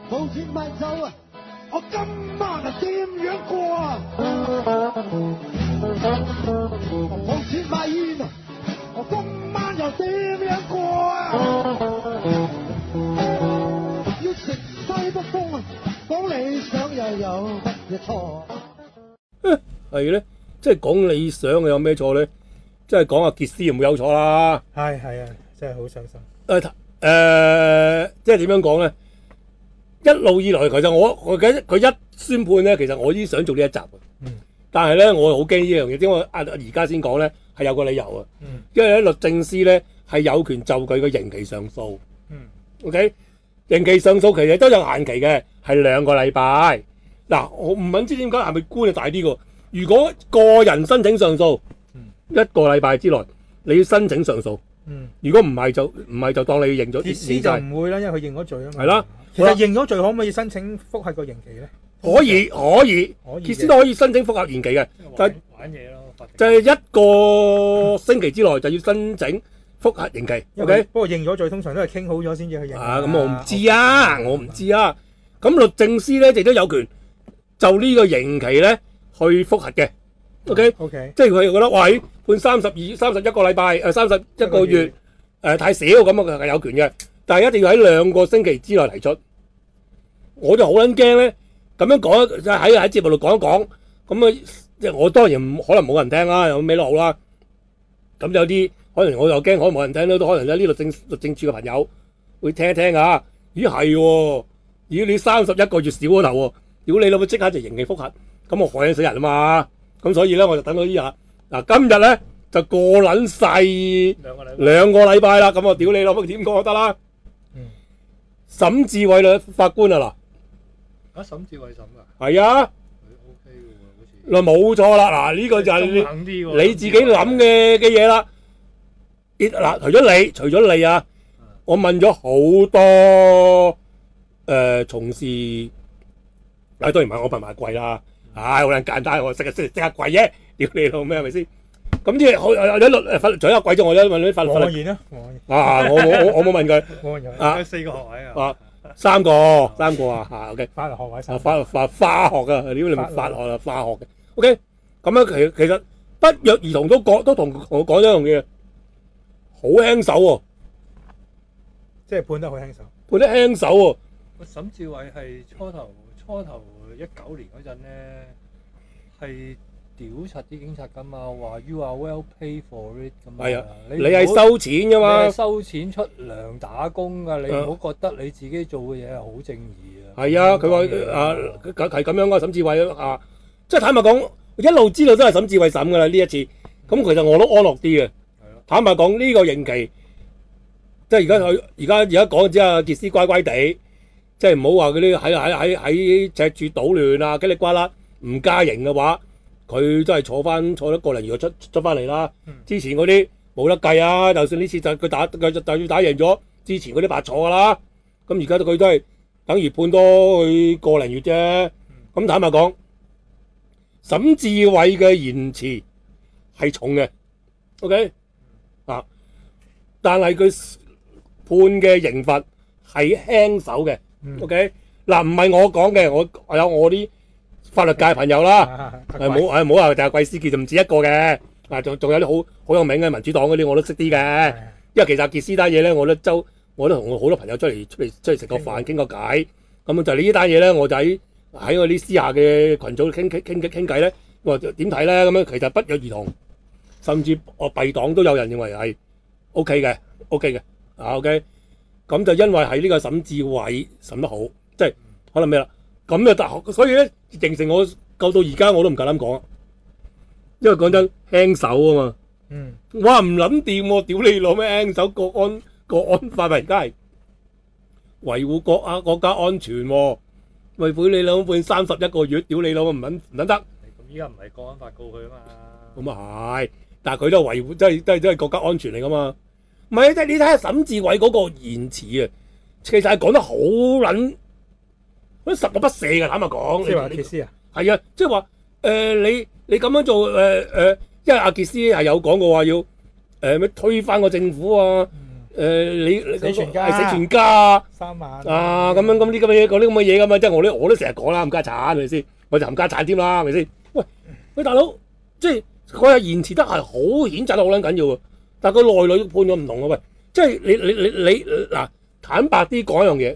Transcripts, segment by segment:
冇錢買酒啊！我今晚啊點樣過啊？冇錢買煙啊！我今晚又點樣過啊？要食西北風啊！講理想又有乜嘢錯？ 係咧，即係講理想有咩錯咧？即係講阿傑斯唔會有錯啦。 係啊，真係好傷心。 即係點樣講咧？一路以來其實我記得佢一宣判咧，其實我已經想做呢一集但係咧我好驚呢樣嘢，點解而家先講咧？係有個理由啊。因為咧律政司咧係有權就佢嘅刑期上訴。OK， 刑期上訴其實都有限期嘅，係2個禮拜。嗱，我唔知點解係咪官係大啲㗎？如果個人申請上訴，1個禮拜之內你要申請上訴。如果唔係就當你認咗。 傑斯就唔會啦，因為佢認咗罪啊嘛。 係啦， 其實認咗罪可唔可以申請覆核個刑期咧？ 可以，傑斯都可以申請覆核刑期嘅， 玩嘢咯， 就係1個星期之內就要申請覆核刑期。OK， 不過認咗罪通常都係傾好咗先至去認。 咁我唔知啊，咁律政司咧亦都有權就呢個刑期咧去覆核嘅。OK， 即係佢覺得喂判31個禮拜31個月太少咁係有權嘅，但係一定要喺2個星期之內提出。我就好撚驚咧，咁樣講喺節目度講一講，咁即係我當然可能冇人聽啦，有咩都好啦。咁有啲可能我又驚，可能冇人聽都可能有啲律政處嘅朋友會聽一聽啊。咦係喎，咦你31個月少咗頭喎，如果你諗佢即刻就刑期覆核，咁我害死人啊嘛。咁所以咧我就等到呢日嗱，今日咧就過撚晒2個禮拜啦。咁我屌你老母點講就得啦。沈志偉律法官啊嗱， 沈志偉審㗎？ 係啊。 OK 喎，好似。 嗱冇錯啦，嗱呢個就係你自己諗嘅嘢啦。嗱，除咗你啊，我問咗好多從事，當然唔係我問埋貴啦。好撚簡單，我即刻貴啫，屌你老咩係咪先？咁即係有啲法律除咗貴咗，我一問啲法律。 我言啦， 我冇問佢。 我問佢。 有4個學位啊。 三個啊，OK。 法律學位。 化學啊，屌你咪法學啊，化學嘅。OK， 咁樣其實不約而同都同我講一樣嘢，好輕手喎。 即係判得好輕手。 判得輕手喎。 沈志偉係初頭19年嗰陣咧，係屌柒啲警察噶嘛，話 you are well paid for it 咁啊。 係啊，你係收錢噶嘛？ 你係收錢出糧打工噶，你唔好覺得你自己做嘅嘢係好正義啊。 係啊，佢話係咁樣噶，沈志偉啊，即係坦白講，一路知道都係沈志偉審噶啦呢一次。咁其實我都安樂啲嘅。坦白講呢個刑期，即係而家講只係傑斯乖乖地。即係唔好話嗰啲喺赤柱搗亂啊，嘰里呱啦唔加刑嘅話，佢都係坐咗1個零月出翻嚟啦。之前嗰啲冇得計啊，就算呢次就佢打贏咗，之前嗰啲白坐噶啦。咁而家佢都係等於判多佢1個零月啫。咁坦白講，沈志偉嘅言辭係重嘅 ，OK 啊，但係佢判嘅刑罰係輕手嘅。OK， 嗱唔係我講嘅，我有我啲法律界朋友啦，唔好話就係貴司傑就唔止一個嘅，仲有啲好有名嘅民主黨嗰啲我都識啲嘅，因為其實傑斯單嘢咧，我都同我好多朋友出嚟食個飯傾個偈，咁就呢單嘢咧，我就喺我啲私下嘅群組傾偈咧，我話點睇咧？咁樣其實不約而同，甚至我敝黨都有人認為係 OK 嘅 OK。咁就因為係呢個沈志偉審得好，即係可能咩啦？咁就得，所以咧形成我夠到而家我都唔夠膽講，因為講真輕手啊嘛。哇唔撚掂喎，屌你老咩輕手國安法咪而家係維護國家安全喎，為賠你老判31個月，屌你老唔撚得。咁依家唔係國安法告佢啊嘛。 咁啊係，但係佢都係維護，都係國家安全嚟噶嘛。唔係，即係你睇下沈志偉嗰個言辭啊，其實係講得好撚，好十惡不赦嘅。坦白講， 即係話傑斯啊， 係啊，即係話你咁樣做因為阿傑斯係有講過話要咩推翻個政府啊， 你死全家死全家啊！ 3萬啊咁樣咁啲咁嘅嘢，講啲咁嘅嘢噶嘛，即係我都成日講啦，冚家產係咪先？我就冚家產添啦，係咪先？喂大佬，即係佢係延遲得係好譴責得好撚緊要喎，但係佢內裏判咗唔同啊喂，即係你嗱坦白啲講一樣嘢，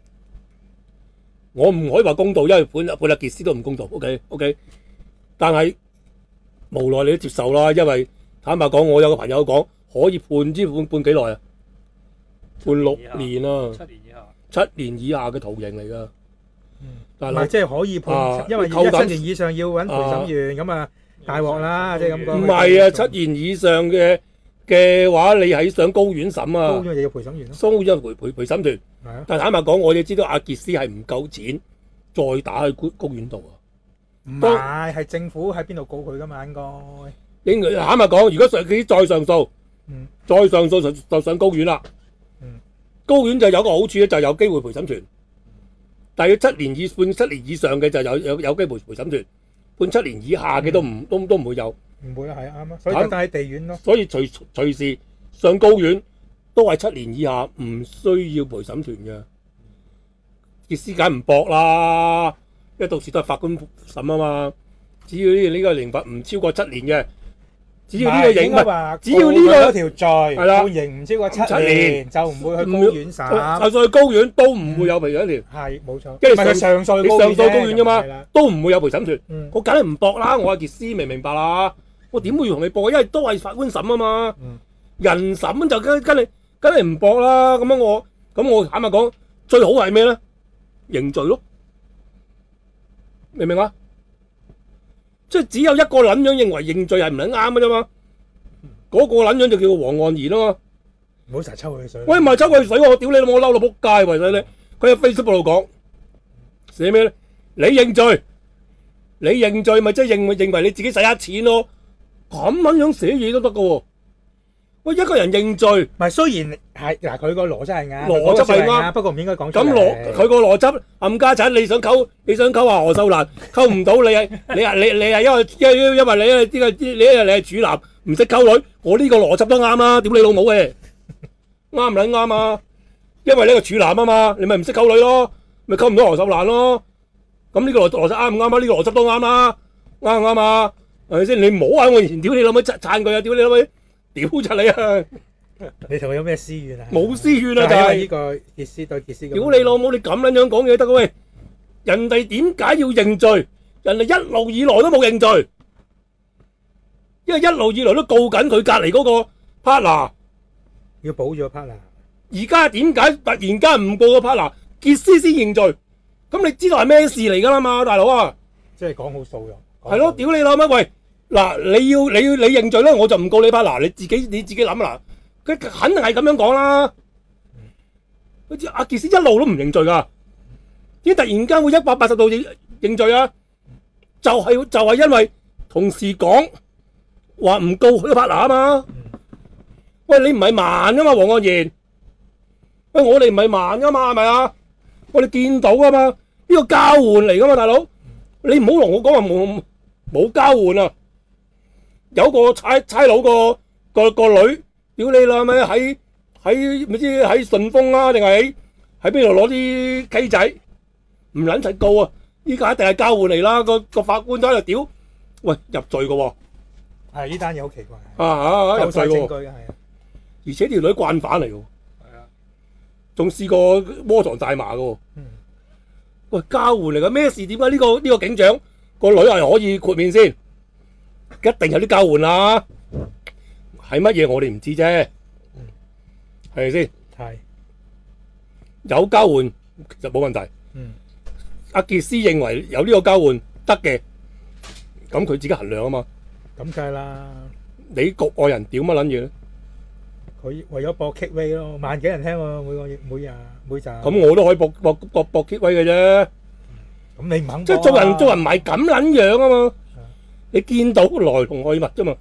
我唔可以話公道，因為判阿傑斯都唔公道，OK， 但係無奈你都接受啦，因為坦白講，我有個朋友講可以判幾耐啊？判6年啊！ 7年以下。 7年以下嘅徒刑嚟㗎，大佬唔係即係可以判，因為扣緊 7年以上要揾陪審員咁啊，大鑊啦，即係咁講。 唔係啊，7年以上嘅話，你係上高院審啊， 高咗就要陪審員咯。 高咗陪審團。 係啊， 但係坦白講，我哋知道阿傑斯係唔夠錢再打去高院度啊。 唔係，係政府喺邊度告佢㗎嘛？應該。 應該坦白講，如果佢再上訴，再上訴就上高院啦。高院就有個好處咧，就有機會陪審團。但係要7年以上嘅就有機會陪審團，判7年以下嘅都唔會有。 唔會啦，係啱啊，所以就得喺地院咯。 所以隨時上高院都係7年以下，唔需要陪審團嘅。傑斯梗唔搏啦，因為到時都係法官審啊嘛。只要呢個刑罰唔超過7年嘅，只要呢個刑罰，只要呢個條罪判刑唔超過7年，就唔會去高院審。 就算去高院都唔會有陪審團。 係冇錯， 因為你上訴你上訴高院啫嘛， 係啦都唔會有陪審團。我梗係唔搏啦，我阿傑斯明唔明白啦？我點會同你搏？因為都係法官審啊嘛，人審就跟你唔搏啦。咁我坦白講，最好係咩咧？認罪咯，明唔明啊？即係只有一個撚樣認為認罪係唔撚啱嘅啫嘛，嗰個撚樣就叫黃岸賢啊嘛。 唔好成日抽佢水。 喂，唔係抽佢水，我屌你老母，嬲到仆街為咗你。佢喺 Facebook 度講寫咩咧？你認罪咪即係認為你自己使咗錢咯？咁樣寫嘢都得噶喎。喂，一個人認罪， 唔係雖然係嗱，佢個邏輯係啱， 邏輯係啱， 不過唔應該講出咁嚟。 佢個邏輯冚家產，你想溝阿何秀蘭，溝唔到你係因為你係處男，唔識溝女，我呢個邏輯都啱啦，屌你老母嘅，啱唔撚啱啊？因為你個處男啊嘛，你咪唔識溝女咯，咪溝唔到何秀蘭咯。咁呢個邏輯啱唔啱啊？呢個邏輯都啱啦，啱唔啱啊？係咪先？你唔好喺我面前屌你老母撐佢啊！屌你老母，屌柒你啊！ 你同佢有咩私怨啊？ 冇私怨啊，就係呢個傑斯對傑斯。 屌你老母！你咁撚樣講嘢得嘅喂？人哋點解要認罪？人哋一路以來都冇認罪，因為一路以來都告緊佢隔離嗰個 partner。 要保住個 partner。 而家點解突然間唔告個 partner？傑斯先認罪，咁你知道係咩事嚟㗎啦嘛，大佬啊！ 即係講好數咗。 係咯，屌你老母！喂，嗱，你認罪咧，我就唔告你 partner。你自己諗啦，佢肯定係咁樣講啦。好似阿傑斯一路都唔認罪㗎，點解突然間會180度認罪啊？就係因為同事講話唔告佢個 partner 啊嘛。喂，你唔係盲㗎嘛，黃岸賢。喂，我哋唔係盲㗎嘛，係咪啊？我哋見到㗎嘛，呢個交換嚟㗎嘛，大佬。你唔好同我講話冇交換啊！有個差佬個女，屌你啦咪喺唔知喺順豐啊，定係喺邊度攞啲雞仔，唔撚齊告啊！依家一定係交換嚟啦，個法官都喺度屌，喂入罪㗎喎。 係呢單嘢好奇怪。 入罪㗎喎。 係啊。 而且條女慣犯嚟㗎喎。 係啊。仲試過窩藏大麻㗎喎。喂，交換嚟㗎，咩事？點解呢個警長個女係可以豁免先？一定有啲交換啦，係乜嘢我哋唔知啫，係咪先？ 係有交換其實冇問題。阿傑斯認為有呢個交換得嘅，咁佢自己衡量啊嘛。 咁梗係啦。 你局外人屌乜撚嘢咧？ 佢為咗搏 kick way 咯，萬幾人聽喎，每集。 咁我都可以搏 kick way 嘅啫。 咁你唔肯？ 即係做人唔係咁撚樣啊嘛。你見到來龍去脈啫嘛。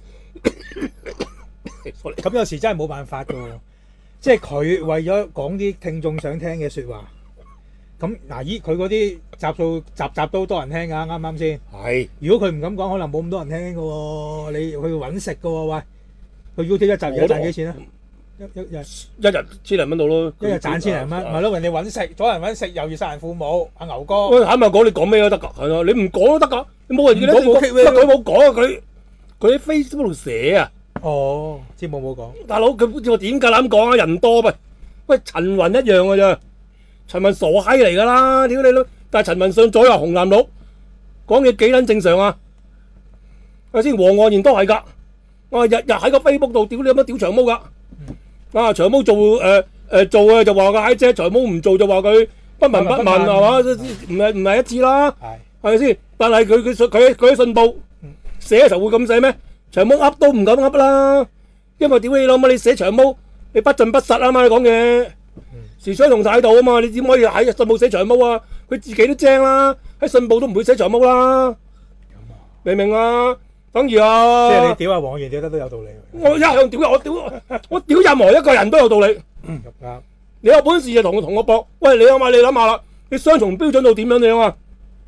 咁有時真係冇辦法㗎喎，即係佢為咗講啲聽眾想聽嘅説話。咁嗱，佢嗰啲集都多人聽㗎，啱啱先？ 係。 如果佢唔敢講，可能冇咁多人聽㗎喎。你去揾食㗎喎，喂。佢 YouTube 一集而家賺幾錢啊？ 一日千零蚊到咯， 賺1000零蚊，咪咯，人哋揾食，阻人揾食又要殺人父母，阿牛哥。 喂，坦白講，你講咩都得㗎，係啊，你唔講都得㗎，你冇人唔講冇 kick 咩佢冇講啊，佢喺 Facebook 度寫啊。 哦，節目冇講。 大佬佢點夠膽講啊？人多喂，陳雲一樣㗎咋？陳雲傻閪嚟㗎啦，屌你老！但係陳雲上左右紅藍綠，講嘢幾撚正常啊？係咪先？黃岸然都係㗎，我日日喺個 Facebook 度屌你有乜屌長毛㗎？啊，長毛做做嘅就話佢閪啫，長毛唔做就話佢不聞不問係嘛？唔係一致啦，係咪先？但係佢喺信報寫嘅時候會咁寫咩？長毛噏都唔敢噏啦，因為屌你老母你寫長毛，你不盡不實啊嘛！你講嘢時相同態度啊嘛！你點可以喺信報寫長毛啊？佢自己都精啦，喺信報都唔會寫長毛啦，明唔明啊？等於啊， 即係你屌阿黃源屌得都有道理。 我一向屌我屌任何一個人都有道理。 啱。 你有本事就同我搏，喂你諗下啦，你雙重標準到點樣樣啊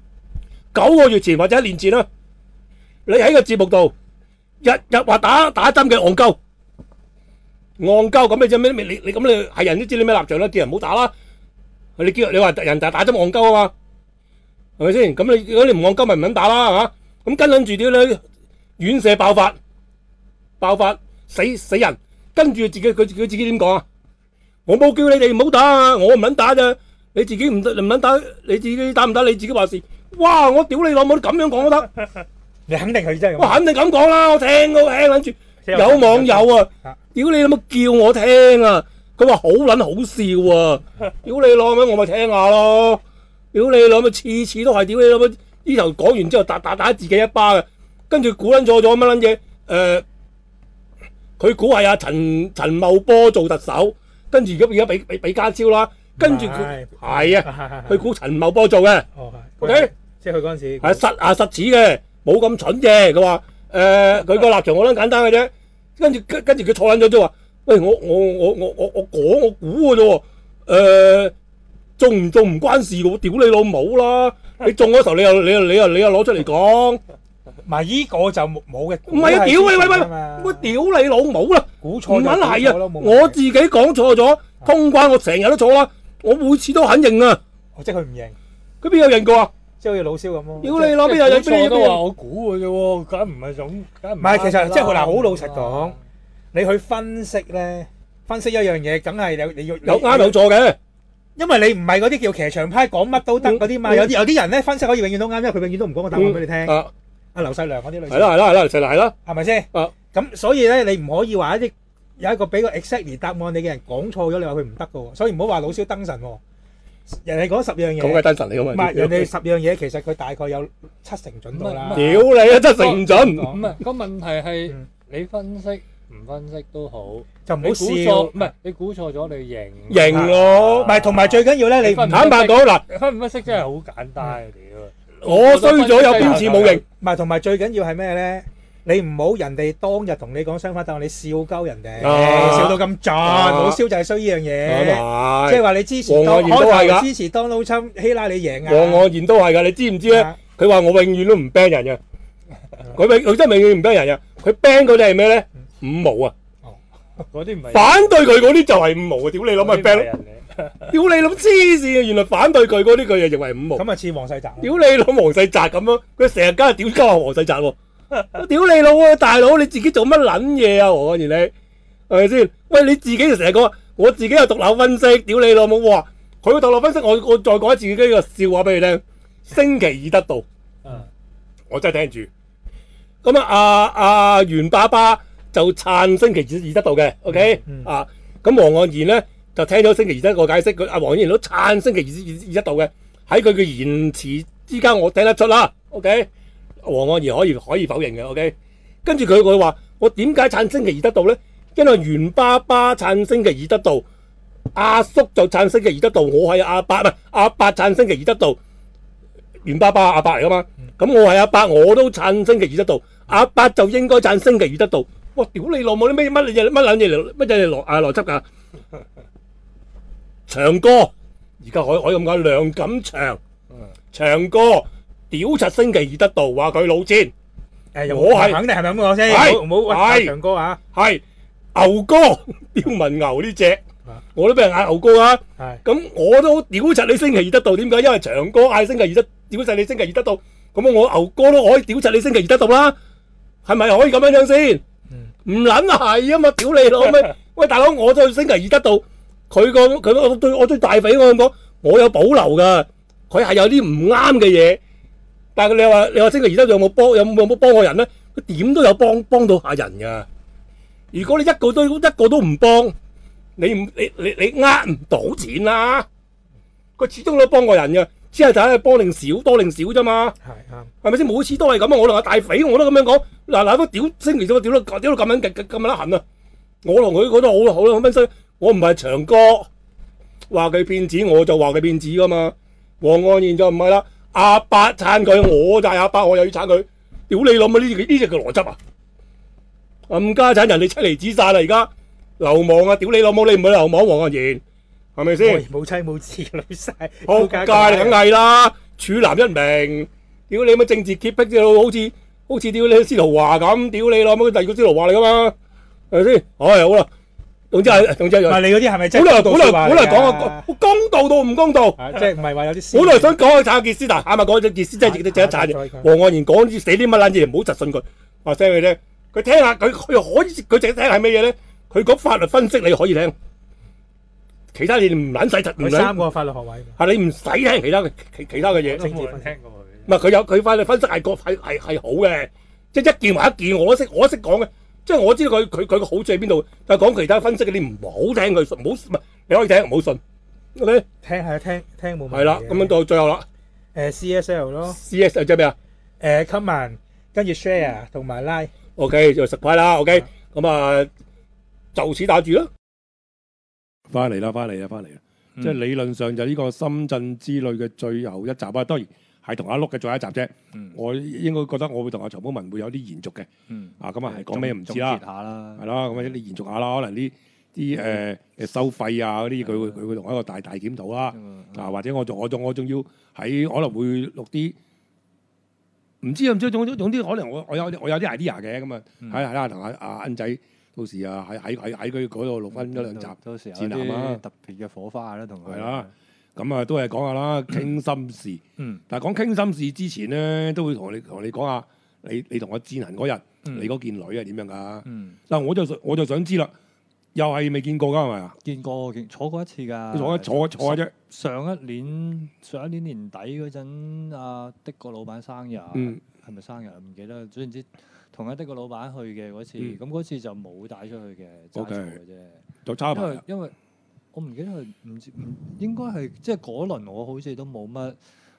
？9個月前或者1年前啦，你喺個節目度日話打針嘅戇鳩咁你知咩？你咁你係人都知你咩立場啦，叫人唔好打啦。你話人打針戇鳩啊嘛，係咪先？咁如果你唔戇鳩咪唔肯打啦，係嘛？咁跟撚住屌你院舍爆發死人，跟住佢自己點講啊？我冇叫你哋唔好打啊，我唔肯打咋，你自己唔肯打，你自己打唔打你自己話事。哇！我屌你老母，咁樣講都得， 你肯定佢真係咁。 我肯定咁講啦，我聽都聽撚住。有網友啊，屌你老母叫我聽啊，佢話好撚好笑啊，屌你老母我咪聽下咯，屌你老母次次都係屌你老母呢頭講完之後打自己一巴嘅，跟住估撚錯咗乜撚嘢佢估係阿陳茂波做特首，跟住而家俾家超啦，跟住佢係啊，佢估陳茂波做嘅。OK， 即係佢嗰陣時係實似嘅，冇咁蠢嘅。佢話佢個立場我覺得簡單嘅啫，跟住佢錯撚咗就話，喂我估嘅啫喎，中唔中唔關事嘅，我屌你老母啦！你中嗰時候你又攞出嚟講。 唔係依個就冇嘅， 唔係啊！屌你喂，我屌你老母啦！ 估錯唔撚係啊！我自己講錯咗，通關我成日都錯啦，我每次都肯認啊！ 即係佢唔認， 佢邊有認過啊？ 即係好似老蕭咁咯。 屌你老邊有認錯都話我估嘅啫喎，梗唔係咁，梗唔係其實即係佢嗱，好老實講，你去分析咧，分析一樣嘢，梗係你要有啱有錯嘅。 因為你唔係嗰啲叫騎牆派講乜都得嗰啲嘛，有啲人咧分析可以永遠都啱，因為佢永遠都唔講個答案俾你聽。阿劉細良嗰啲類似係啦，就係啦， 係咪先？咁所以咧，你唔可以話有一個俾個 exactly 答案你嘅人講錯咗，你話佢唔得嘅喎。所以唔好話老蕭燈神喎，人哋講10樣嘢， 咁嘅燈神嚟㗎嘛。 唔係人哋10樣嘢，其實佢大概有7成準到啦。 屌你啊，真係成唔準。 唔係個問題係你分析唔分析都好， 就唔好笑。 唔係你估錯咗，你認咯。 唔係同埋最緊要咧，你坦白講嗱， 分唔分析真係好簡單嘅屌。 我衰咗有邊次冇認？ 唔係同埋最緊要係咩咧？你唔好人哋當日同你講相反，但係你笑鳩人哋，笑到咁盡，老蕭就係衰呢樣嘢。即係話你支持黃岸然都係㗎， 支持 Donald Trump 希拉里贏啊！ 黃岸然都係㗎，你知唔知咧？佢話我永遠都唔 ban 人嘅，佢真係永遠唔 ban 人嘅。佢 ban 嗰啲係咩咧？5毛啊！ 嗰啲唔係反對佢嗰啲就係5毛啊！屌你諗咪 ban 咯！屌你諗黐線啊！原來反對佢嗰啲佢又認為5毛。 咁啊似黃世澤。 屌你諗黃世澤咁樣，佢成日梗係屌鳩下黃世澤喎。屌你老啊，大佬你自己做乜撚嘢啊？黃岸然你係咪先？喂，你自己就成日講，我自己有獨立分析。屌你老母，哇！佢獨立分析，我再講一次自己個笑話俾你聽。星期二得到，我真係聽住。咁阿袁爸爸就撐星期二得到嘅，OK 啊？咁黃岸然咧就聽咗星期二得個解釋，黃岸然都撐星期二得到嘅。喺佢嘅言辭之間，我聽得出啦，OK。黃岸然可以否認嘅 ，OK。跟住佢話：我點解撐星期二得到咧？因為袁爸爸撐星期二得到，阿叔就撐星期二得到，我係阿伯唔係阿伯撐星期二得到。袁爸爸阿伯嚟噶嘛？咁我係阿伯，我都撐星期二得到。阿伯就應該撐星期二得到。哇！屌你老母！啲乜撚嘢邏輯㗎？長哥而家可以咁講，梁錦祥長哥。屌柒星期二得到，話佢老千。 我係肯定係咪咁講先？唔好屈長哥啊！ 係牛哥刁文牛呢只，我都俾人嗌牛哥啊！ 係咁我都屌柒你星期二得到，點解？因為長哥嗌星期二得屌柒你星期二得到，咁我牛哥都可以屌柒你星期二得到啦，係咪可以咁樣樣先？唔撚係啊嘛！屌你老味！喂大佬，我對星期二得到，我對大肥我咁講，我有保留噶，佢係有啲唔啱嘅嘢，但係你話星期二得到有冇幫過人咧？佢點都有幫到下人噶。如果你一個都唔幫，你呃唔到錢啦。佢始終都幫過人嘅，只係睇下幫定少多定少啫嘛。 係啱。 係咪先？每次都係咁啊！我同阿大肥我都咁樣講，嗱都屌星期三屌到咁樣痕啊！我同佢覺得好分析，我唔係長哥話佢騙子，我就話佢騙子噶嘛。黃安然就唔係啦，阿伯撐佢，我就係阿伯，我又要撐佢。屌你諗啊！呢隻叫邏輯啊！冚家產人哋妻離子散啦，而家流亡啊！屌你老母，你唔係流亡黃安然係咪先？ 冇妻冇子老細， 仆街梗係啦，處男一名。屌你乜政治潔癖啫，好似屌你司徒華咁，屌你老母第二個司徒華嚟噶嘛？係咪先？唉，好啦，總之唔係你嗰啲係咪真係本來講個公道到唔公道， 即係唔係話有啲？ 本來想講去撐傑斯，但係咪講隻傑斯真係值得撐嘅？黃安然講啲死啲乜撚嘢，唔好窒信佢。話聲佢聽，佢聽下佢可以佢淨係聽係咩嘢咧？佢講法律分析你可以聽，其他嘢唔撚使窒。 佢3個法律學位。 係你唔使聽其他嘅嘢。 都冇人聽過佢。 唔係佢法律分析係好嘅，即係一件還一件，我都識講嘅。即係我知道佢個好處喺邊度，但係講其他分析嘅，你唔好聽佢，唔係你可以聽，唔好信。OK， 聽係聽冇問題。 係啦，咁樣到最後啦。 CSL 咯。 CSL 即係咩啊 ？Comment 跟住 share 同埋 like。 OK 就subscribe啦。OK，咁啊就此打住啦。翻嚟啦！即係理論上就呢個深圳之旅嘅最後一集啊，當然係同阿碌嘅最後一集啫。我應該覺得我會同阿曹寶文會有啲延續嘅。咁啊係講咩唔知啦。係啦，咁啊你延續下啦，可能啲收費啊嗰啲，佢會同一個大檢討啦。或者我仲要喺可能會錄啲唔知總之可能我有啲 idea 嘅咁啊，係啦，同阿恩仔。到時啊，喺佢嗰度錄翻一兩集， 到時有啲特別嘅火花啦，同佢。係啦， 咁啊都係講下啦，傾心事。但係講傾心事之前咧，都會同你講下，你同我戰行嗰日，你嗰件女係點樣㗎？嗱，我就想知啦，又係未見過㗎係咪啊？ 見過，坐過一次㗎。 坐啫。 上一年年底嗰陣，阿的個老闆生日，係咪生日唔記得，總之。同阿的個老闆去嘅嗰次，咁嗰次就冇帶出去嘅，齋坐嘅啫。就揸牌。因為我唔記得唔應該係即係嗰輪我好似都冇乜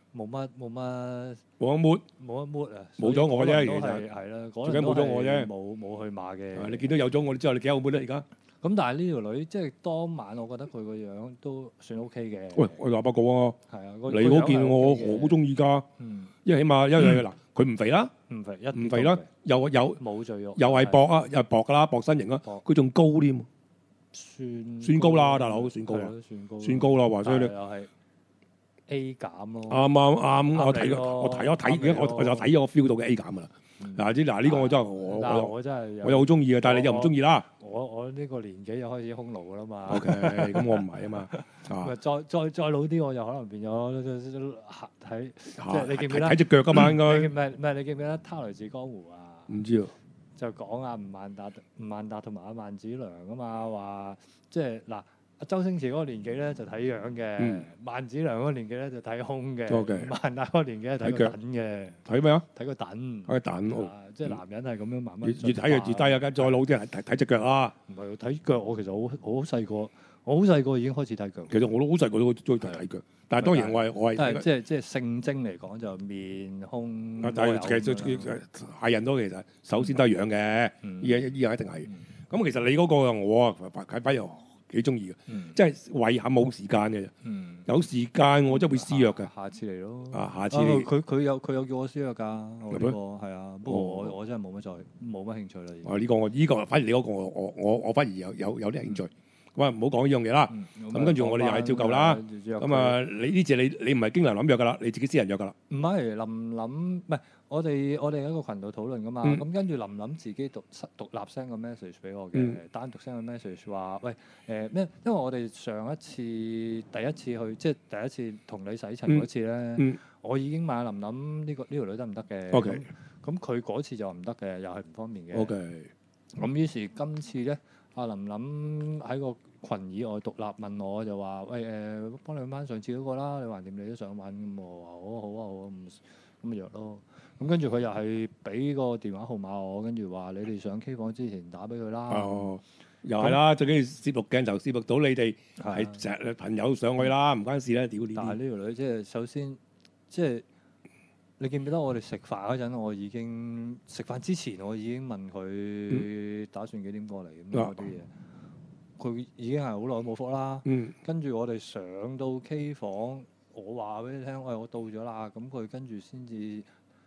mood 啊。冇咗我啫，其實係啦，嗰陣冇咗我啫，冇去馬嘅。 你見到有咗我，你知道你幾有 mood 咧而家？ 咁但係呢條女即係當晚，我覺得佢個樣都算 OK 嘅。 喂，我話不過啊， 係啊， 你嗰件我好中意㗎。因為起碼因為嗱，佢唔肥啦，唔肥啦，又冇贅肉， 又係薄啊，又係薄㗎啦，薄身形啦，佢仲高添，算高啦，大佬算高啦，話所以你又係 A 減咯。 啱，我睇咗，我就睇咗我 feel 到嘅 A 減㗎啦。嗱呢個我真係我又好中意嘅，但係你又唔中意啦。 我呢個年紀又開始空勞啦嘛。 OK， 咁我唔係啊嘛。 再老啲，我就可能變咗睇，即係你記唔記得睇隻腳㗎嘛？應該唔係你記唔記得《他來自江湖》啊？ 唔知啊。 就講阿吳萬達同埋阿萬梓良啊嘛，話即係嗱，阿周星馳嗰個年紀咧就睇樣嘅，萬梓良嗰個年紀咧就睇胸嘅，萬達嗰個年紀係睇個躉嘅。睇咩啊？睇個躉。睇躉。即係男人係咁樣慢慢越睇越低啊！再老啲係睇隻腳啊！唔係睇腳，我其實好細個，我好細個已經開始睇腳。其實我都好細個都中意睇腳，但係當然我係即係性徵嚟講就面胸。但係其實係人都其實首先都係樣嘅，依樣一定係。咁其實你嗰個我啊啟輝又幾中意嘅，即係為下冇時間嘅啫。有時間我真係會私約嘅。下次嚟咯。下次嚟。佢有叫我私約㗎。係啊，不過我真係冇乜興趣啦。呢個反而你嗰個我反而有啲興趣。 咁啊唔好講呢樣嘢啦。咁跟住我哋又係照舊啦。咁啊，你呢次你唔係經林林約㗎啦，你自己私人約㗎啦。 唔係林林，唔係我哋喺個群度討論㗎嘛。咁跟住林林自己獨立 send 個 message 俾我嘅，單獨 send 個 message 話喂咩？因為我哋上一次第一次去，即係第一次同你洗塵嗰次咧，我已經問林林呢條女得唔得嘅。咁佢嗰次就唔得嘅，又係唔方便嘅。咁於是今次咧，阿林林喺個群以外獨立問我就話：喂幫你揾翻上次嗰個啦，你橫掂你都想揾咁，我話好啊，咁咪約咯。咁跟住佢又係俾個電話號碼我，跟住話你哋上 K 房之前打俾佢啦。 又係啦，最緊要攝錄鏡頭攝錄到你哋係成日朋友上去啦，唔關事啦，屌你！ 但係呢條女即係首先即係。你記唔記得我哋食飯嗰陣，我已經食飯之前，我已經問佢打算幾點過嚟咁嗰啲嘢。佢已經係好耐冇覆啦。跟住我哋上到 K 房，我話俾你聽，我到咗啦。咁佢跟住先至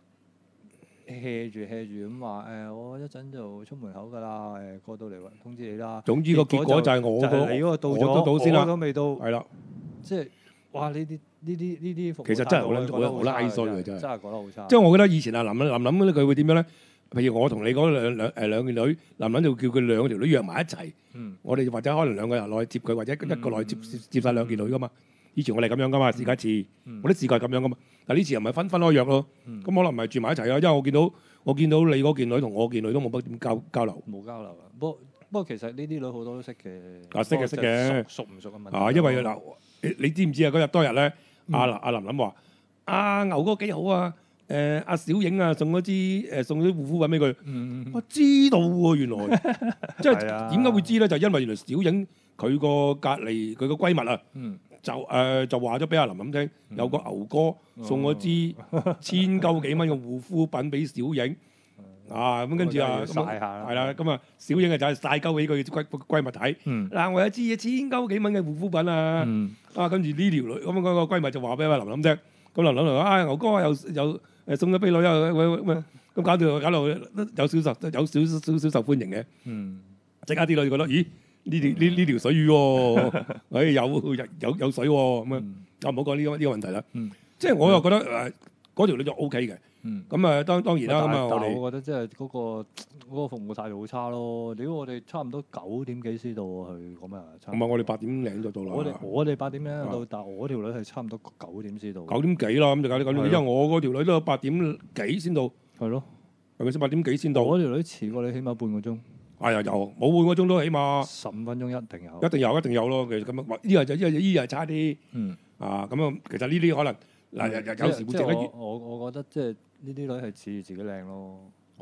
hea 住咁話我一陣就出門口㗎啦。過到嚟通知你啦。 總之個結果就係你嗰個到咗，我都到先啦，我都未到。 係啦， 即係哇！呢啲服務其實真係好拉衰嘅，真係覺得好差。 即係我覺得以前阿林咧，佢會點樣咧？譬如我同你嗰兩個女，林就叫佢兩條女約埋一齊。我哋或者可能兩個人落去接佢，或者一個落去接晒兩件女噶嘛。以前我哋咁樣噶嘛，試過一次，我都試過係咁樣噶嘛。但係呢次又唔係分開約咯。咁可能唔係住埋一齊啊，因為我見到你嗰件女同我件女都冇乜點交流。 冇交流啊！不過其實呢啲女好多都識嘅。 識嘅。 熟唔熟嘅問題。 因為嗱，你知唔知啊？嗰日多日咧，阿林話：牛哥幾好啊！阿小影啊，送咗啲護膚品俾佢。我知道喎，原來即係點解會知咧？就因為原來小影佢個隔離佢個閨蜜啊，就話咗俾阿林聽，有個牛哥送咗支1000幾蚊嘅護膚品俾小影。咁跟住曬下係啦，咁啊小影就係曬鳩俾佢閨蜜睇。嗱，我有支1000幾蚊嘅護膚品啊！跟住呢條女咁嗰個閨蜜就話俾阿林聽。咁林就話：牛哥又送咗俾女啊！咁搞到有少少受歡迎嘅。即刻啲女覺得：咦，呢條水魚喎，有水喎咁樣。就唔好講呢個問題啦。即係我又覺得嗰條女就 O K 嘅。咁當然啦。咁我覺得即係嗰個服務態度好差咯。屌我哋差唔多9點幾先到去咁啊！ 唔係我哋8點零就到啦。 我哋8點零到，但係我條女係差唔多9點先到。 9點幾啦，咁就搞啲9點幾，因為我嗰條女都有8點幾先到。係咯，係咪先8點幾先到？ 我條女遲過你起碼半個鐘。 係啊，有冇半個鐘都起碼 15分鐘一定有。 一定有咯。其實咁樣，呢個係差啲。咁其實呢啲可能有時會值得。 我覺得即係呢啲女係似自己靚咯。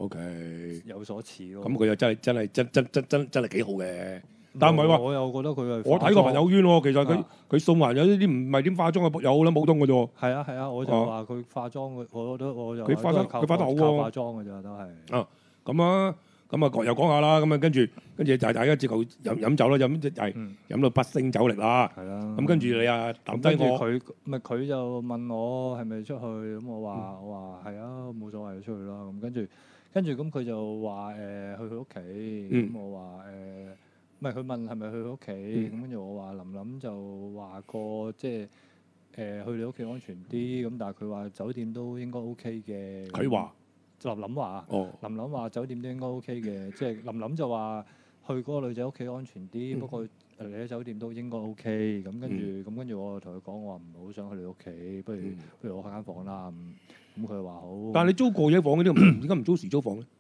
OK， 有所似咯。 咁佢又真係幾好嘅。但係唔係話， 我又覺得佢係。 我睇過朋友圈喎，其實佢送還有啲唔係點化妝嘅有啦，冇通嘅啫。 係啊，我就話佢化妝，我就佢化得好喎。 靠化妝嘅咋都係。 咁又講下啦。咁啊跟住就大家接球飲酒啦，飲到不勝酒力啦。 係啦。 咁跟住你啊抌低我。 佢就問我係咪出去？咁我話係啊，冇所謂，出去啦。咁跟住咁佢就話去佢屋企。咁我話唔係佢問係咪去佢屋企？咁跟住我話林就話過即係去你屋企安全啲。咁但係佢話酒店都應該 OK 嘅。 佢話林話酒店都應該 OK 嘅。即係林就話去嗰個女仔屋企安全啲。不過你喺酒店都應該 OK。咁跟住我同佢講，我話唔係好想去你屋企，不如我開間房啦。咁佢話好。 但係你租過夜房嗰啲，點解唔租時租房咧？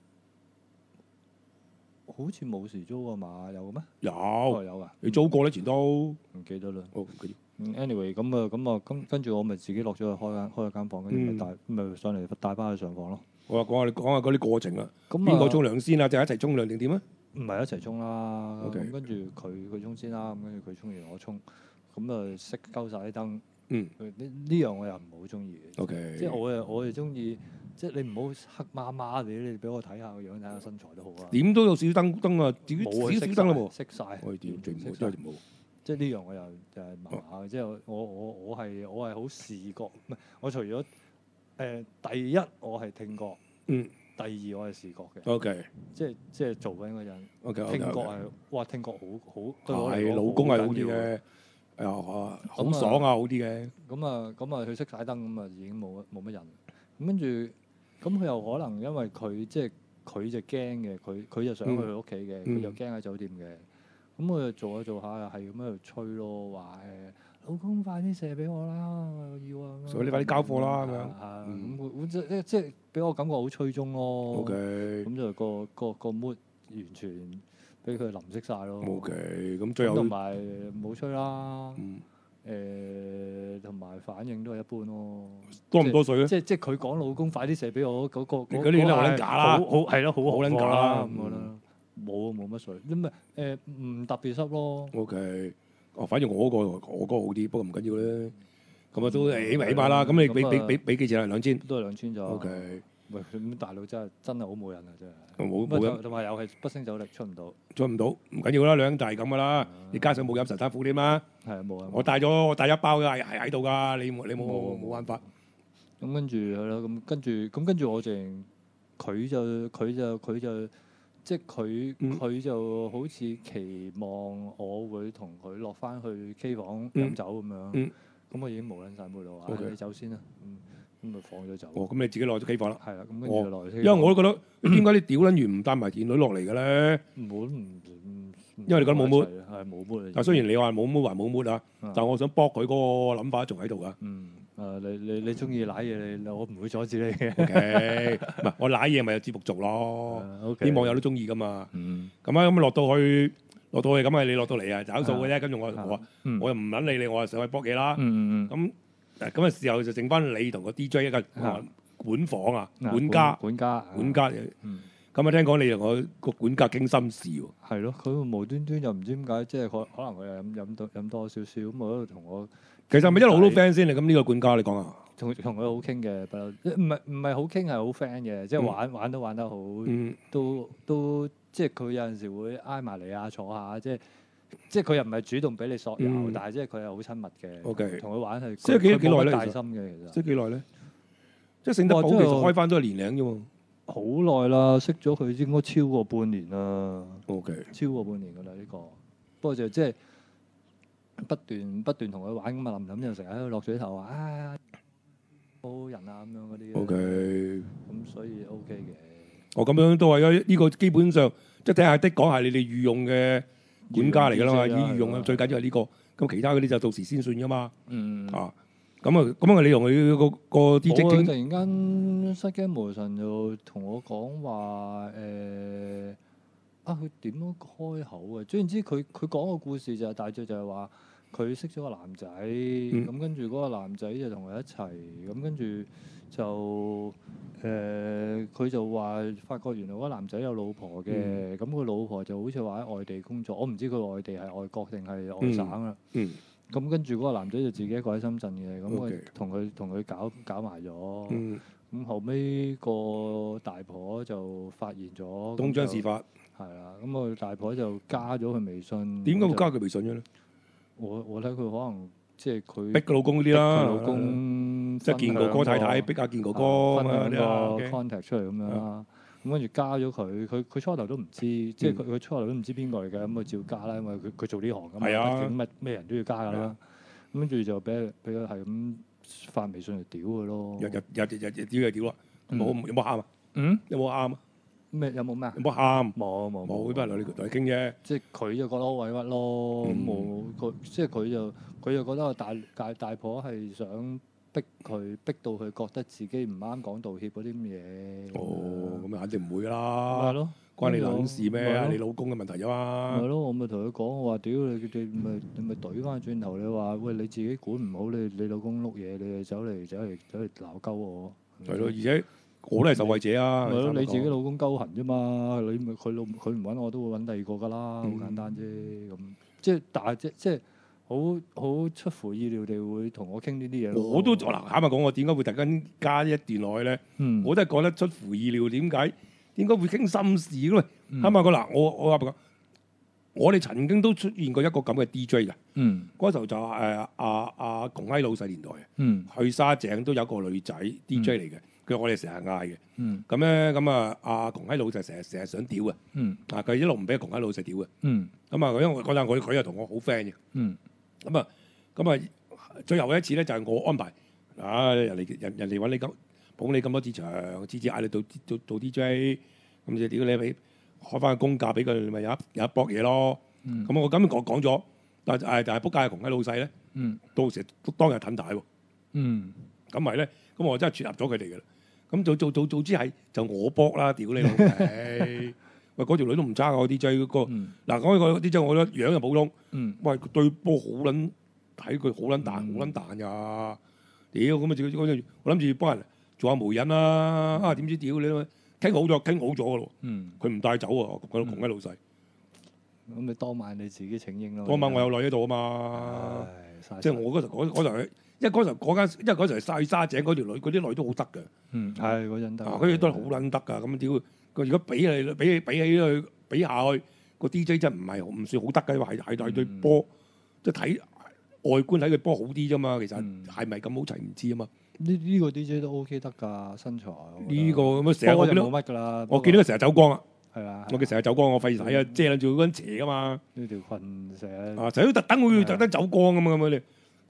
好似冇時租啊嘛，有嘅咩？ 有㗎。 你租過咧前都唔記得啦。 唔記得。 anyway 跟住我咪自己落咗去開間房，跟住咪上嚟帶翻去上房咯。 我話講下嗰啲過程啦。邊個沖涼先啊？就一齊沖涼定點啊？ 唔係一齊沖啦。咁跟住佢沖先啦。咁跟住佢沖完我沖，咁啊熄鳩晒啲燈。呢樣我又唔係好中意嘅。 OK。 即係我係中意。即係你唔好黑麻麻地，你俾我睇下個樣，睇下身材都好啊。 點都有少少燈啊，少少燈啦喎。 熄曬。 我點最冇，真係冇。 即係呢樣我又就係麻麻嘅。即係我係好視覺，唔係我除咗第一我係聽覺。 第二我係視覺嘅。 OK， 即係做緊嗰陣 OK， 聽覺係哇，聽覺好對我嚟係講老公係好緊要啲嘅，好爽啊，好啲嘅。 咁啊，佢熄晒燈咁啊，已經冇乜人。咁跟住，咁佢又可能因為佢即係佢就驚嘅，佢就想去佢屋企嘅，佢就驚喺酒店嘅。咁我就做下做下，係咁喺度吹咯，話老公快啲射俾我啦，我要啊！ 所以你快啲交貨啦咁樣。咁即係俾我感覺好吹中咯。 OK， 咁就個 mood 完全俾佢淋熄晒咯。 OK，咁最後同埋冇吹啦。同埋反應都係一般咯。 多唔多水咧？ 即係佢講老公快啲射俾我嗰嗰啲咧好撚假啦， 好係咯，好撚假啦咁我覺得。冇乜水，咁咪唔特別濕咯。 OK，反正我嗰個好啲，不過唔緊要咧。咁啊都起碼啦。咁你俾幾錢啊？2000 都係2000咋。 OK， 喂，咁大佬真係好冇癮啊！真係冇癮， 同埋又係不勝酒力，出唔到， 唔緊要啦，兩就係咁噶啦。你加上冇飲神丹苦添啦。 係啊，冇啊。 我帶一包嘅係喺度噶，你冇辦法。 咁跟住係咯，咁跟住我淨佢就。即係佢就好似期望我會同佢落翻去 K 房飲酒咁樣，咁我已經冇撚晒冇咯，你走先啦，咁咪放咗走。 咁你自己落咗 K 房啦。 係啦，咁跟住就落去。 因為我都覺得點解你屌撚完唔帶埋電女落嚟嘅咧？因為你覺得冇 mood， 係冇 mood。 但雖然你話冇 mood 還冇 mood 啊，但我想搏佢嗰個諗法仲喺度噶。 你中意舐嘢，我唔會阻止你嘅。 OK，唔係我舐嘢咪有節目做咯。啲網友都中意噶嘛。咁啊，咁落到去咁啊，你落到嚟啊找數嘅啫。跟住我又唔撚理你，我啊上去搏嘢啦。咁嘅時候就剩翻你同個 DJ 一個管房啊，管家。咁啊，聽講你同我個管家傾心事喎。 係咯，佢無端端又唔知點解，即係可能佢又飲多少少咁，我喺度同我。 其實係咪一路都 friend 先？你咁呢個管家你講啊？ 同佢好傾嘅，唔係好傾，係好 friend 嘅，即係玩都玩得好，都即係佢有陣時會挨埋嚟啊，坐下，即係佢又唔係主動俾你索油，但係即係佢係好親密嘅。 OK， 同佢玩係即係幾耐咧？ 大心嘅其實。 即係幾耐咧？即係聖德堡其實開翻都係年零啫喎。 好耐啦，識咗佢應該超過半年啦。 OK， 超過半年㗎啦呢個。不過就即係。不斷同佢玩咁啊，林就成日喺度落水頭話好人啊咁樣嗰啲。 OK， 咁所以 OK 嘅。 咁樣都係呢個基本上即係聽下的講係你哋御用嘅管家嚟㗎啦嘛，以御用最緊要係呢個。咁其他嗰啲就到時先算㗎嘛。咁啊，你同佢個 DJ 傾。 突然間失驚無神就同我講話佢點樣開口嘅？總言之，佢講個故事就係大致就係話佢識咗個男仔，咁跟住嗰個男仔就同佢一齊，咁跟住就佢就話發覺原來嗰個男仔有老婆嘅，咁佢老婆就好似話喺外地工作，我唔知佢外地係外國定係外省啦。咁跟住嗰個男仔就自己一個喺深圳嘅，咁佢同佢搞埋咗。咁後尾個大婆就發現咗東張事發。 係啦，咁我大婆就加咗佢微信。 點解會加佢微信嘅咧？ 我睇佢可能即係佢逼個老公嗰啲啦， 老公即係見哥哥太太逼下見哥哥分享個 contact 出嚟咁樣啦。咁跟住加咗佢初頭都唔知，即係佢初頭都唔知邊個嚟嘅，咁佢照加啦，因為佢做呢行㗎嘛，畢竟咩人都要加㗎啦。咁跟住就俾佢係咁發微信嚟屌佢咯。日屌就屌啦，有冇喊啊？有冇喊啊？ 咩有冇咩啊？ 有冇喊？ 冇， 不過同你傾啫。 即係佢就覺得好委屈咯，即係佢就覺得個大婆係想逼到佢覺得自己唔啱講道歉嗰啲咁嘢。 咁肯定唔會啦。 係咯， 關你撚事咩？你老公嘅問題啫嘛。 係咯，我咪同佢講，我話屌你咪懟翻轉頭，你話喂，你自己管唔好，你老公碌嘢，你走嚟鬧鳩我。 係咯，而且。我都係受惠者啊！ 係咯，你自己老公鳩痕啫嘛，佢唔揾我都會揾第二個噶啦，好簡單啫咁。即係好出乎意料地會同我傾呢啲嘢。 我都嗱坦白講，我點解會突然間加一段落去咧？我都係講得出乎意料。點解會傾心事咧？坦白講嗱，我話我哋曾經都出現過一個咁嘅 DJ 嘅。嗰時候就阿窮閪老細年代去沙井都有個女仔 DJ 嚟嘅。 我哋成日嗌嘅。 嗯咁咧咁啊，阿窮閪佬就成日想屌嘅。 嗯啊，佢一路唔俾窮閪佬食屌嘅。 嗯咁啊，因為嗰陣佢又同我好 friend 嘅。 嗯咁啊，最後一次咧就係我安排。人哋揾你咁捧你咁多支場，次嗌你做 DJ， 咁就屌你俾開翻個公價俾佢，你咪有一搏嘢咯。咁我咁講咗，但係仆街係窮閪老細咧，到時當日褪大喎。咁咪咧，咁我真係撮合咗佢哋嘅啦。咁早知係就我搏啦，屌你老味！喂，嗰條女都唔差㗎，我 DJ 嗰個。嗱，講起個 DJ，我覺得樣又普通。喂，對波好撚睇佢好撚彈，好撚彈㗎。屌咁啊！我諗住幫人做下媒人啦。點知屌你傾好咗㗎咯。佢唔帶走啊！窮閪老細。 咁你當晚你自己請纓咯。 當晚我有女喺度啊嘛。即係我嗰時，因為嗰時係曬沙井嗰條女，嗰啲女都好得嘅。 係嗰陣得。 嗰啲都係好撚得㗎。咁屌佢如果比起佢比下去，個 DJ 真唔算好得嘅，係對波即係睇外觀睇佢波好啲啫嘛。其實係咪咁好齊唔知啊嘛。 呢個 DJ 都 OK 得㗎，身材。 呢個咁啊，成日我見到冇乜㗎啦。 我見到佢成日走光啊。 係啊。 我見成日走光，我費事睇啊，遮撚住嗰陣斜㗎嘛。 呢條裙成日。 成日都特登走光咁啊！你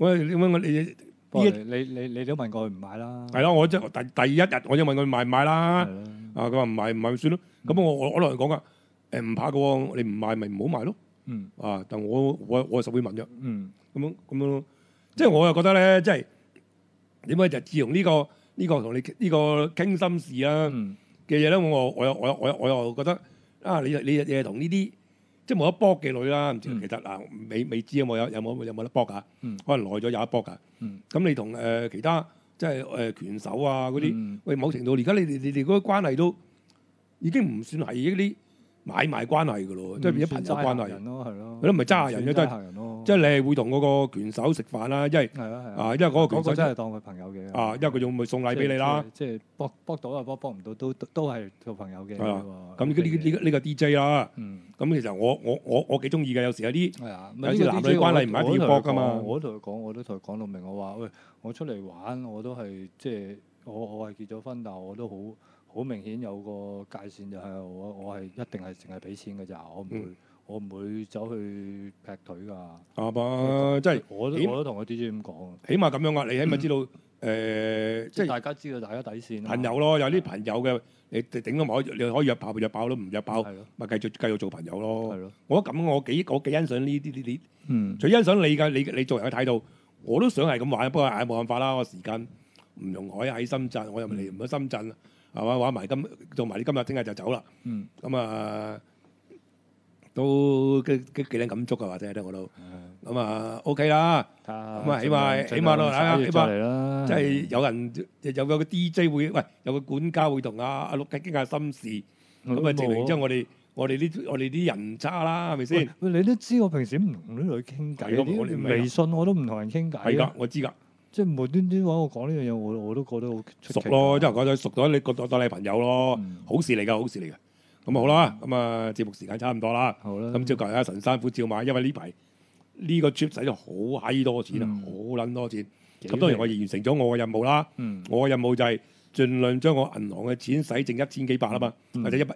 你都問過佢唔買啦。 係咯，我即係第一日我就問佢買唔買啦。佢話唔買咪算咯。咁我同佢講啊，唔怕嘅喎，你唔買咪唔好買咯。但我實會問嘅。咁樣咯，即係我又覺得咧，即係點解就自從呢個同你呢個傾心事啊嘅嘢咧，我又覺得你係同呢啲即係冇得搏嘅女啦。其實嗱未知有冇得搏㗎？可能耐咗有得搏㗎。咁你同其他即係拳手啊嗰啲，喂某程度而家你哋嗰個關係都已經唔算係一啲買賣關係㗎咯，即係變咗朋友關係。佢都唔係揸人嘅，即係你係會同嗰個拳手食飯啦，因為因為嗰個拳手真係當佢朋友嘅。 因為佢仲會送禮俾你啦。 即係搏到啊，搏唔到都係做朋友嘅。 咁呢個 DJ 啦，咁其實我幾中意嘅，有時有啲有啲男女關係唔係一定要搏㗎嘛。 我都同佢講到明，我話喂，我出嚟玩我都係即係我係結咗婚，但係我都好明顯有個界線，就係我係一定係淨係俾錢㗎咋，我唔會走去劈腿㗎。 即係我都同個 DJ 咁講。 起碼咁樣啊，你起碼知道即係大家知道大家底線。 朋友咯，有啲朋友嘅，你頂多你可以約炮都唔約炮，咪繼續做朋友咯。我覺得咁我幾欣賞呢啲。最欣賞你嘅你做人嘅態度，我都想係咁玩，不過冇辦法啦，我時間唔容許喺深圳，我又嚟唔到深圳，係嘛，玩埋做埋你今日聽日就走啦。咁啊都幾撚感觸啊，或者我都咁啊 OK 啦。咁啊起碼咯，起碼即係有人有個 DJ 會，喂有個管家會同阿陸傾下心事，咁啊證明即係我哋啲人差啦，係咪先？ 你都知我平時唔同啲女傾偈，微信我都唔同人傾偈。 係㗎，我知㗎。 即係無端端揾我講呢樣嘢，我都覺得好熟咯，即係講咗熟咗，你覺得當你朋友咯，好事嚟㗎，好事嚟㗎。咁好啦，咁啊節目時間差唔多啦。好啦，咁照舊阿陳山虎照買，因為呢排呢個 trip 使咗好閪多錢啊，好撚多錢。咁當然我完成咗我嘅任務啦。我嘅任務就係盡量將我銀行嘅錢使剩1000幾百啦嘛，或者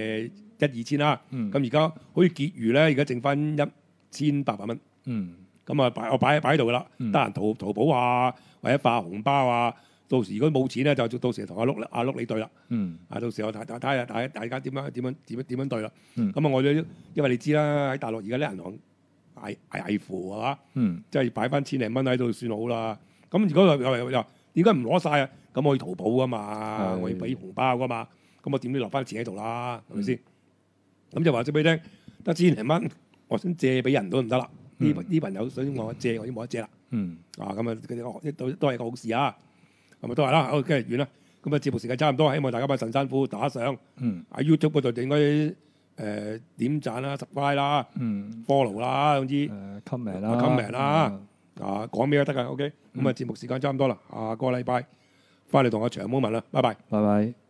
12000啦。咁而家好似結餘咧，而家剩翻1800蚊。咁啊我擺喺度噶啦，得閒淘寶啊，或者發紅包啊。到時如果冇錢咧，就到時同阿碌你對啦。到時我睇下大家點樣對啦。咁啊，我因為你知啦，喺大陸而家啲銀行危乎係嘛，即係擺翻千零蚊喺度算好啦。咁如果又點解唔攞晒啊？咁我去淘寶噶嘛，我要俾紅包噶嘛，咁我點都留翻錢喺度啦，係咪先？咁就話咗俾你聽，得千零蚊，我想借俾人都唔得啦。呢朋友想我借，我已經冇得借啦。咁啊，都係個好事啊。咁咪都係啦，好，跟住完啦。咁啊，節目時間差唔多，希望大家把神山虎打賞。喺 YouTube 嗰度應該點讚啦、subscribe 啦、follow 啦，總之 comment 啦，講咩都得噶。OK，咁啊，節目時間差唔多啦，下個禮拜翻嚟同阿長毛問啦，拜拜。 拜拜。